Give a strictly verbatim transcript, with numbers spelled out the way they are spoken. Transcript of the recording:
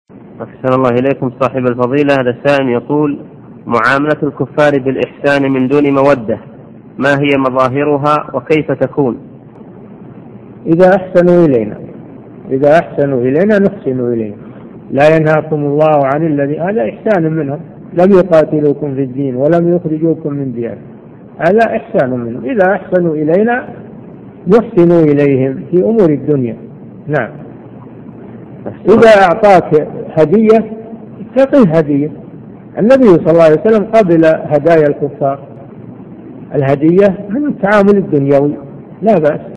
أحسن الله إليكم صاحب الفضيلة. هذا السائل يقول: معاملة الكفار بالإحسان من دون مودة، ما هي مظاهرها وكيف تكون؟ إذا أحسنوا إلينا إذا أحسنوا إلينا نحسن إليهم. لا ينهاكم الله عن الذي، هذا إحسان منهم، لم يقاتلوكم في الدين ولم يخرجوكم من دياركم، هذا إحسان منهم. إذا أحسنوا إلينا نحسن إليهم في أمور الدنيا. نعم. إذا أعطاك هدية تعطيه هدية. النبي صلى الله عليه وسلم قبل هدايا الكفار، الهدية من التعامل الدنيوي لا بأس.